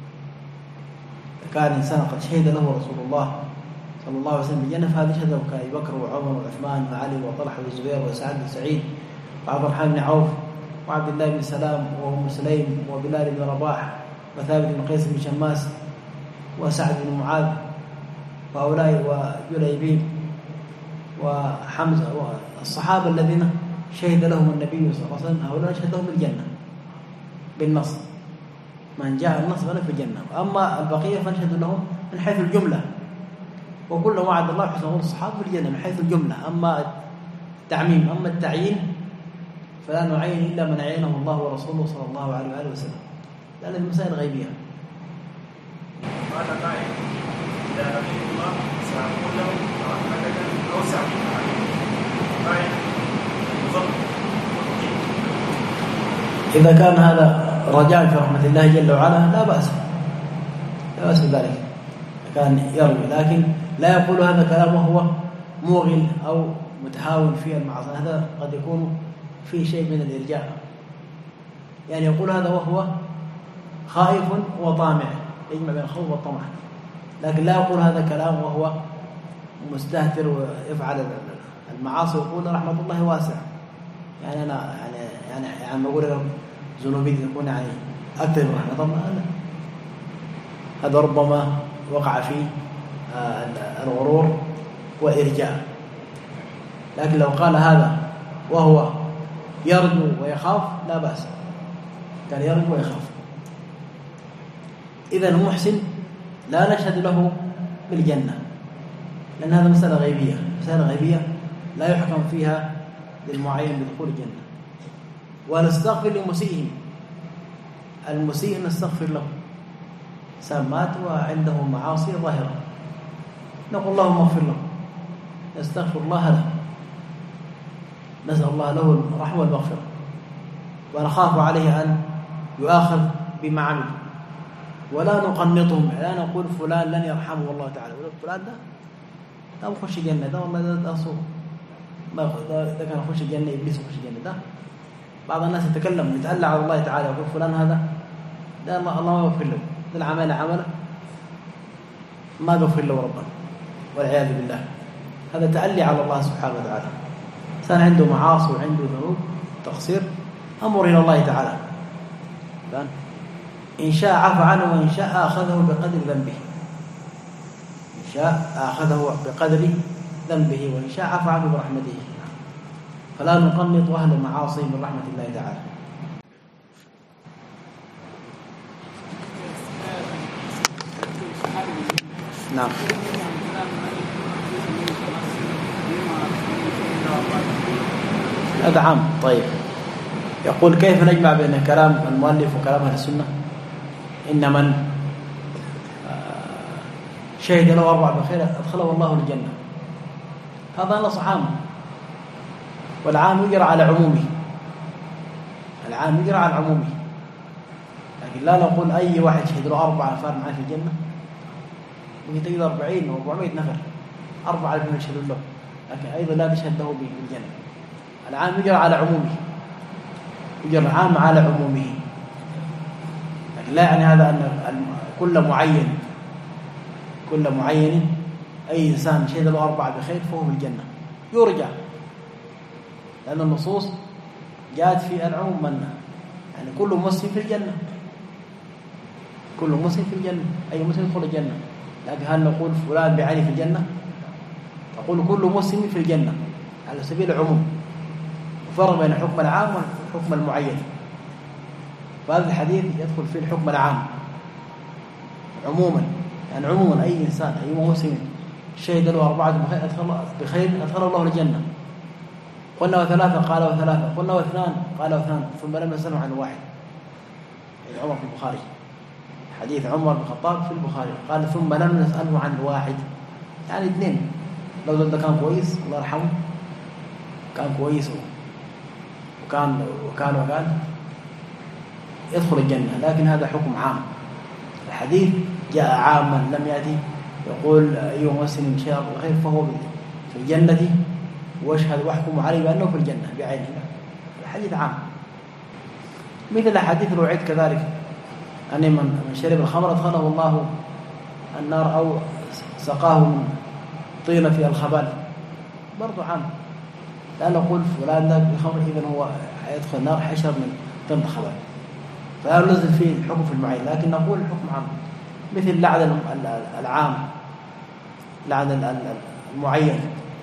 كان الإنسان قد شهد له رسول الله صلى الله عليه وسلم بالجنة، فهذا شهده كأبي بكر وعمر وعثمان وعلي وطلحة والزبير وسعد بن سعيد وعبد الرحمن بن عوف وعبد الله بن سلام وأم سليم وبلال بن رباح وثابت بن قيس بن شماس وسعد بن معاذ وأولاء وجليبيب وحمزة، والصحابة الذين شهد لهم النبي صلى الله عليه وسلم هؤلاء شهد لهم بالجنة بالنص، من جاء النص فله في الجنة. أما البقية فنشهد لهم من حيث الجملة، وكل وعد الله حسن قول الصحابة بالجنة من حيث الجملة. أما التعميم أما التعيين فلا نعين إلا من عينه الله ورسوله صلى الله عليه وآله وسلم، لأن المسائل غيبية. قال قائل إذا لقيت الله سأقول له رحمتك أوسع من عليه. إذا كان هذا رجاء في رحمة الله جل وعلا لا بأس، لا بأس بذلك، كان يروي، لكن لا يقول هذا كلام وهو موغل أو متهاون في المعاصي، هذا قد يكون فيه شيء من الإرجاء، يعني يقول هذا وهو خائف وطامع، يجمع بين الخوف والطمع، لكن لا يقول هذا كلام وهو مستهتر ويفعل المعاصي ويقول رحمة الله واسعة. يعني أنا يعني يعني يعني ما أقول ذنوبي تكون يعني أكثر من رحمة الله، لا. هذا ربما وقع فيه الغرور والإرجاء. لكن لو قال هذا وهو يرجو ويخاف لا بأس، كان يرجو ويخاف. إذا المحسن لا نشهد له بالجنة، لأن هذا مسألة غيبية، مسألة غيبية لا يحكم فيها للمعين بدخول الجنة. ونستغفر لمسيئهم، المسيء نستغفر له، سامات وعنده معاصي ظاهرة، نقول اللهم اغفر له، نستغفر الله له، نسأل الله له الرحمة والمغفرة، ونخاف عليه أن يؤاخذ بما عمل، ولا نقنطهم، لا نقول فلان لن يرحمه الله تعالى، فلان ده ده بخش الجنة، ده والله ده أصول ما ده كان يخش الجنة، إبليس يخش الجنة. ده بعض الناس يتكلم يتألى على الله تعالى يقول فلان هذا ده الله الله ما يغفر له، ده العمل عمله ما يغفر له ربنا والعياذ بالله. هذا تألي على الله سبحانه وتعالى. إنسان عنده معاصي وعنده ذنوب تقصير، أمر إلى الله تعالى، إن شاء عفى عنه وإن شاء أخذه بقدر ذنبه، إن شاء أخذه بقدر ذنبه وإن شاء عفى عنه برحمته. فلا نقنط أهل المعاصي من رحمة الله تعالى. نعم. هذا عام. طيب، يقول كيف نجمع بين كلام المؤلف وكلام أهل السنة؟ إن من شهد له أربع بخير أدخله الله الجنة، هذا نص عام، والعام يجرى على عمومه، العام يجرى على عمومه، لكن لا نقول أي واحد شهد له أربع نفر معه في الجنة، ممكن تجد أربعين وأربعمائة نفر أربعة من يشهدون له، لكن أيضا لا تشهد له بالجنة. العام يجرى على عمومه، يجرى العام على عمومه، لكن لا يعني هذا أن كل معين كل معين أي إنسان شهد له أربعة بخير فهو بالجنة، يرجع، لأن النصوص جاءت في العموم منه، يعني كل مسلم في الجنة، كل مسلم في الجنة، أي مسلم يدخل الجنة. لكن هل نقول فلان بعينه في الجنة؟ تقول كل مسلم في الجنة على سبيل العموم، وفرق بين الحكم العام والحكم المعين. فهذا الحديث يدخل فيه الحكم العام عموما، يعني عموما أي إنسان أي مسلم شهد له أربعة بخير أدخل بخير أدخل الله الجنة. قلنا وثلاثة قال وثلاثة، قلنا واثنان قال واثنان، ثم لم نسأله عن واحد. يعني عمر في البخاري، حديث عمر بن الخطاب في البخاري قال ثم لم نسأله عن واحد، يعني اثنين. لو ده كان كويس الله يرحمه، كان كويس وكان وكان وكان يدخل الجنة، لكن هذا حكم عام. الحديث جاء عاما لم يأتي يقول أيها مسلم شهد بخير فهو في الجنة واشهد واحكم عليه بأنه في الجنة بعينه. الحديث عام، مثل الحديث الوعيد كذلك أن من شرب الخمر أدخله الله النار أو سقاه من طينة الخبال، برضو عام. لا نقول فلان ذاك بالخمر إذن هو يدخل النار حشر من طينة الخبال، فلا ننزل فيه الحكم في المعين، لكن نقول الحكم عام. مثل لعن العام، لعن المعين،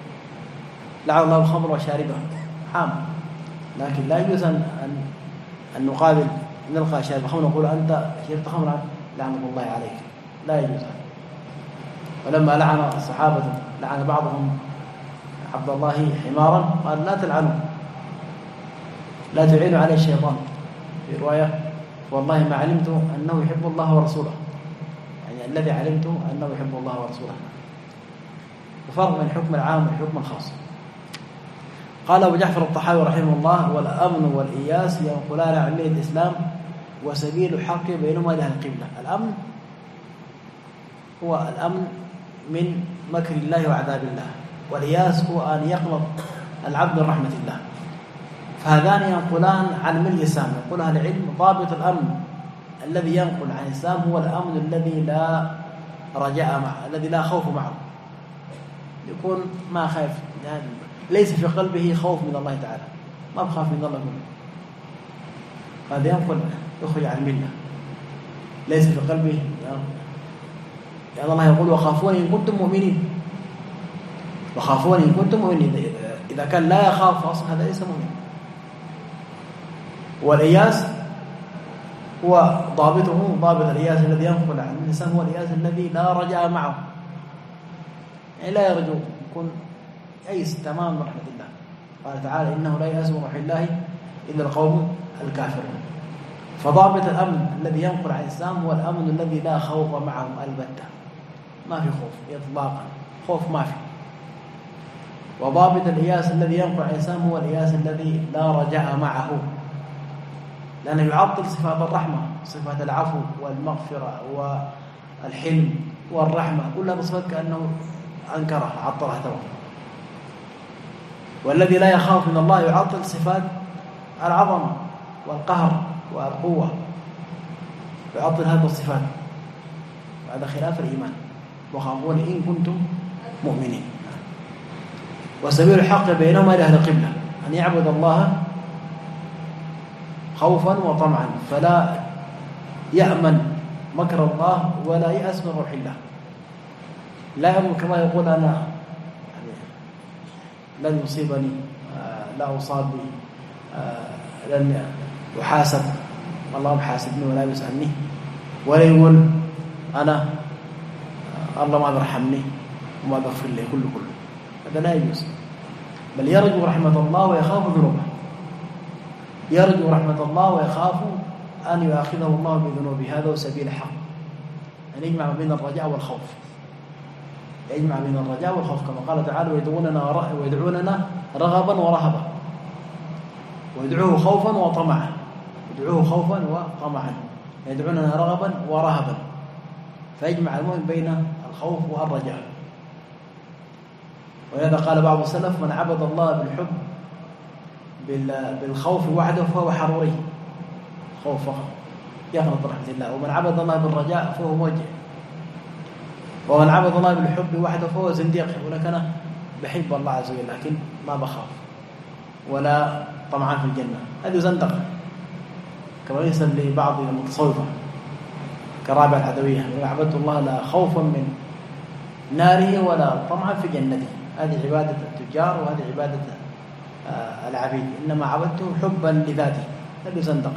لعن الله الخمر وشاربه عام، لكن لا يجوز أن أن نقابل نلقى شارب الخمر ونقول أنت شربت خمرا لعنة الله عليك، لا يجوز هذا. ولما لعن الصحابة لعن بعضهم عبد الله حمارا قال لا تلعنوا، لا تعينوا عليه الشيطان. في رواية والله ما علمت أنه يحب الله ورسوله، يعني الذي علمت أنه يحب الله ورسوله. وفرق بين الحكم العام والحكم الخاص. قال أبو جعفر الطحاوي رحمه الله والأمن والإياس ينقلان عن ملة الإسلام وسبيل الحق بينهما لها القبلة. الأمن هو الأمن من مكر الله وعذاب الله، والإياس هو أن يقنط العبد من رحمة الله. فهذان ينقلان عن ملة الإسلام. يقول أهل العلم ضابط الأمن الذي ينقل عن الإسلام هو الأمن الذي لا رجاء معه، الذي لا خوف معه، يكون ما خايف، يعني ليس في قلبه خوف من الله تعالى، ما بخاف من الله منه، هذا ينقل يخرج عن المله، ليس في قلبه. يعني الله يقول وخافوني إن كنتم مؤمنين، وخافوني إن كنتم مؤمنين. إذا كان لا يخاف أصلا هذا ليس مؤمن. والإياس هو ضابطه ضابط الإياس الذي ينقل عن الإنسان هو الإياس الذي لا رجاء معه، يعني لا يرجو، يكون يئس تمام من رحمة الله. قال تعالى إنه لا يئس من رحمة الله إلا القوم الكافرون. فضابط الأمن الذي ينقل عن الإسلام هو الأمن الذي لا خوف معه البتة، ما في خوف إطلاقا، خوف ما في. وضابط الإياس الذي ينقل عن الإسلام هو الإياس الذي لا رجاء معه، لأنه يعطل صفات الرحمة، صفات العفو والمغفرة والحلم والرحمة، كلها بصفات كأنه أنكرها عطلها تماما. والذي لا يخاف من الله يعطل صفات العظمة والقهر والقوة، يعطل هذه الصفات، هذا خلاف الإيمان. وخافون إن كنتم مؤمنين. وسبيل الحق بينهما لأهل القبلة أن يعبد الله خوفا وطمعا، فلا يأمن مكر الله ولا يأس من روح الله. لا يأمن كما يقول أنا يعني لن يصيبني، لا أصاب بي، لن يحاسب الله محاسبني ولا يسألني، ولا يقول أنا الله ما بيرحمني وما بيغفر لي كله كله، هذا لا يجوز. بل يرجو رحمة الله ويخاف ذنوبه، يرجو رحمة الله ويخاف أن يؤاخذه الله بذنوبه. هذا هو سبيل الحق، أن يجمع بين الرجاء والخوف، يجمع بين الرجاء والخوف كما قال تعالى ويدعوننا ويدعوننا رغبا ورهبا، ويدعوه خوفا وطمعا، يدعوه خوفا وطمعا، يدعوننا رغبا ورهبا، فيجمع المؤمن بين الخوف والرجاء. ولهذا قال بعض السلف من عبد الله بالحب بالخوف وحده فهو حروري، خوف فقط يقنط رحمة الله. ومن عبد الله بالرجاء فهو موجه. ومن عبد الله بالحب وحده فهو زنديق، يقول لك أنا بحب الله عز وجل لكن ما بخاف ولا طمعان في الجنة، هذه زندقة كما يسأل لبعض المتصوفة كرابع العدوية، عبدت الله لا خوفا من ناره ولا طمعا في جنته. هذه عبادة التجار وهذه عبادة العبيد، إنما عبدته حبا لذاته، هذه زندقة.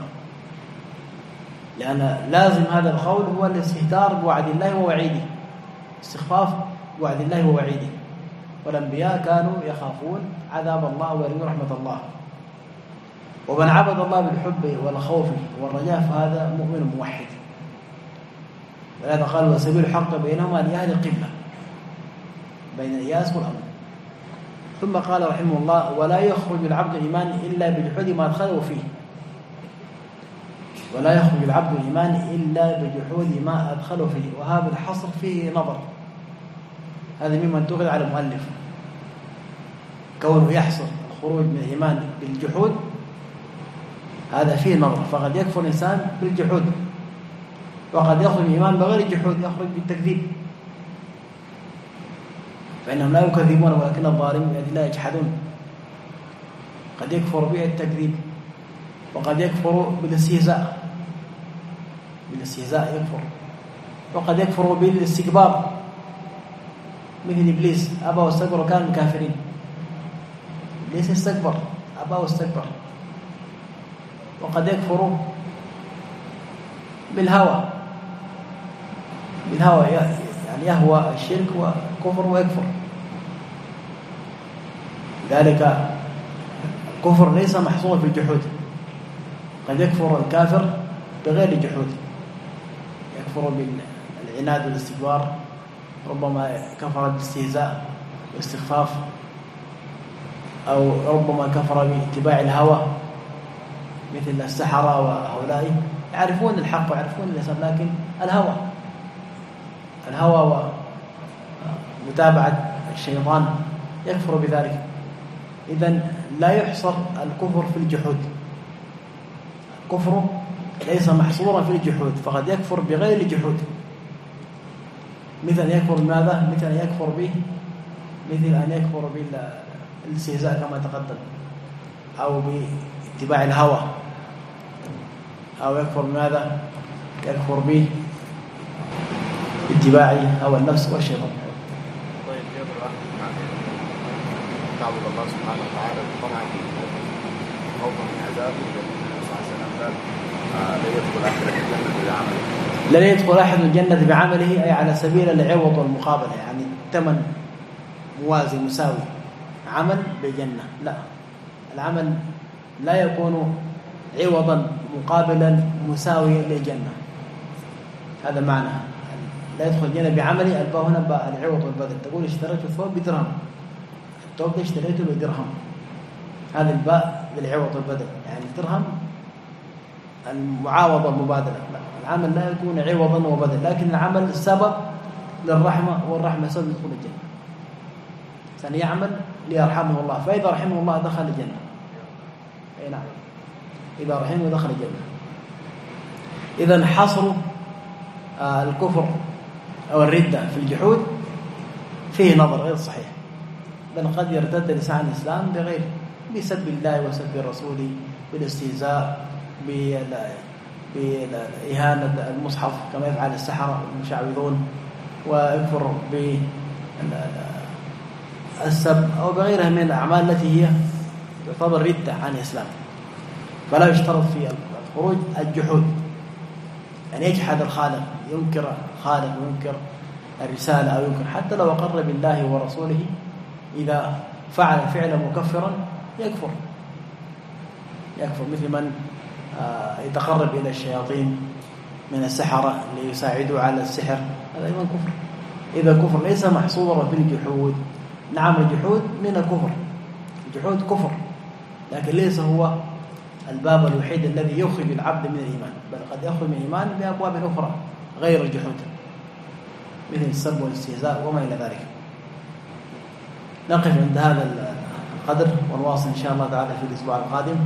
لأن لازم هذا القول هو الاستهتار بوعد الله ووعيده، استخفاف بوعد الله ووعيده. والأنبياء كانوا يخافون عذاب الله ويرجون رحمة الله. ومن عبد الله بالحب والخوف والرجاء فهذا مؤمن موحد. ولهذا قال وسبيل الحق بينهما لأهل القبلة، بين الإياس والأمن. ثم قال رحمه الله ولا يخرج العبد الإيمان إلا بجحود ما أدخله فيه، ولا يخرج العبد الإيمان إلا بجحود ما أدخله فيه. وهذا الحصر فيه نظر، هذا مما تغل على المؤلف، كونه يحصر الخروج من الإيمان بالجحود، هذا فيه نظر. فقد يكفر الإنسان بالجحود، وقد يخرج من الإيمان بغير الجحود، يخرج بالتكذيب، فإنهم لا يكذبون ولكن الظالمين بآيات الله يجحدون. قد يكفر بالتكذيب، وقد يكفر بالاستهزاء، بالاستهزاء يكفر، وقد يكفر بالاستكبار مثل إبليس أبى واستكبر وكان من الكافرين. إبليس استكبر أبى واستكبر. وقد يكفر بالهوى، بالهوى يعني يهوى الشرك وكفر ويكفر. لذلك الكفر ليس محصورا في الجحود، قد يكفر الكافر بغير جحود، يكفر بالعناد والاستكبار، ربما كفر بالاستهزاء والاستخفاف، أو ربما كفر باتباع الهوى مثل السحرة وهؤلاء يعرفون الحق ويعرفون الإسلام، لكن الهوى الهوى ومتابعة الشيطان يكفر بذلك. إذن لا يحصر الكفر في الجحود، الكفر ليس محصورا في الجحود، فقد يكفر بغير الجحود، مثل يكفر بماذا؟ مثل يكفر به مثل أن يكفر بالاستهزاء كما تقدم، أو باتباع الهوى، أو يكفر بماذا؟ يكفر به اتباع هوى النفس والشيطان. طيب يقدر الواحد تعبد الله سبحانه وتعالى طبعا خوفا من عذابه، صلى الله عليه وسلم لا يدخل أحد الجنة بعمله. لن يدخل أحد الجنة بعمله، أي على سبيل العوض والمقابلة، يعني الثمن موازي مساوي، عمل بجنة. لا، العمل لا يكون عوضا مقابلا مساويا للجنة، هذا معنى لا يدخل الجنة بعمله. الباء هنا باء العوض والبدل، تقول اشتريت الثوب بدرهم، الثوب ده اشتريته بدرهم، هذا الباء بالعوض والبدل، يعني الدرهم المعاوضة المبادلة. لا، العمل لا يكون عوضا وبدل، لكن العمل سبب للرحمة، والرحمة سبب يدخل الجنة. ثاني يعمل ليرحمه الله، فإذا رحمه الله دخل الجنة. أي نعم، إذا رحمه دخل الجنة. إذا حصر آه الكفر أو الردة في الجحود فيه نظر غير صحيح، بل قد يرتد لسان الإسلام بغير بسب الله وسب رسوله، بالاستهزاء، بإهانة المصحف كما يفعل السحرة والمشعوذون، ويكفر بالسب أو بغيرها من الأعمال التي هي تعتبر ردة عن الإسلام. فلا يشترط في الخروج الجحود، يعني يجحد الخالق، ينكر الخالق وينكر الرسالة، أو ينكر حتى لو أقر بالله ورسوله، إذا فعل فعلا مكفرا يكفر يكفر مثل من يتقرب إلى الشياطين من السحرة ليساعدوا على السحر، هذا أيضا كفر. إذا كفر ليس محصورا في الجحود. نعم، الجحود من الكفر، الجحود كفر، لكن ليس هو الباب الوحيد الذي يخرج العبد من الإيمان، بل قد يخرج من الإيمان بأبواب أخرى غير الجحود، مثل السب والاستهزاء وما إلى ذلك. نقف عند هذا القدر ونواصل إن شاء الله تعالى في الأسبوع القادم.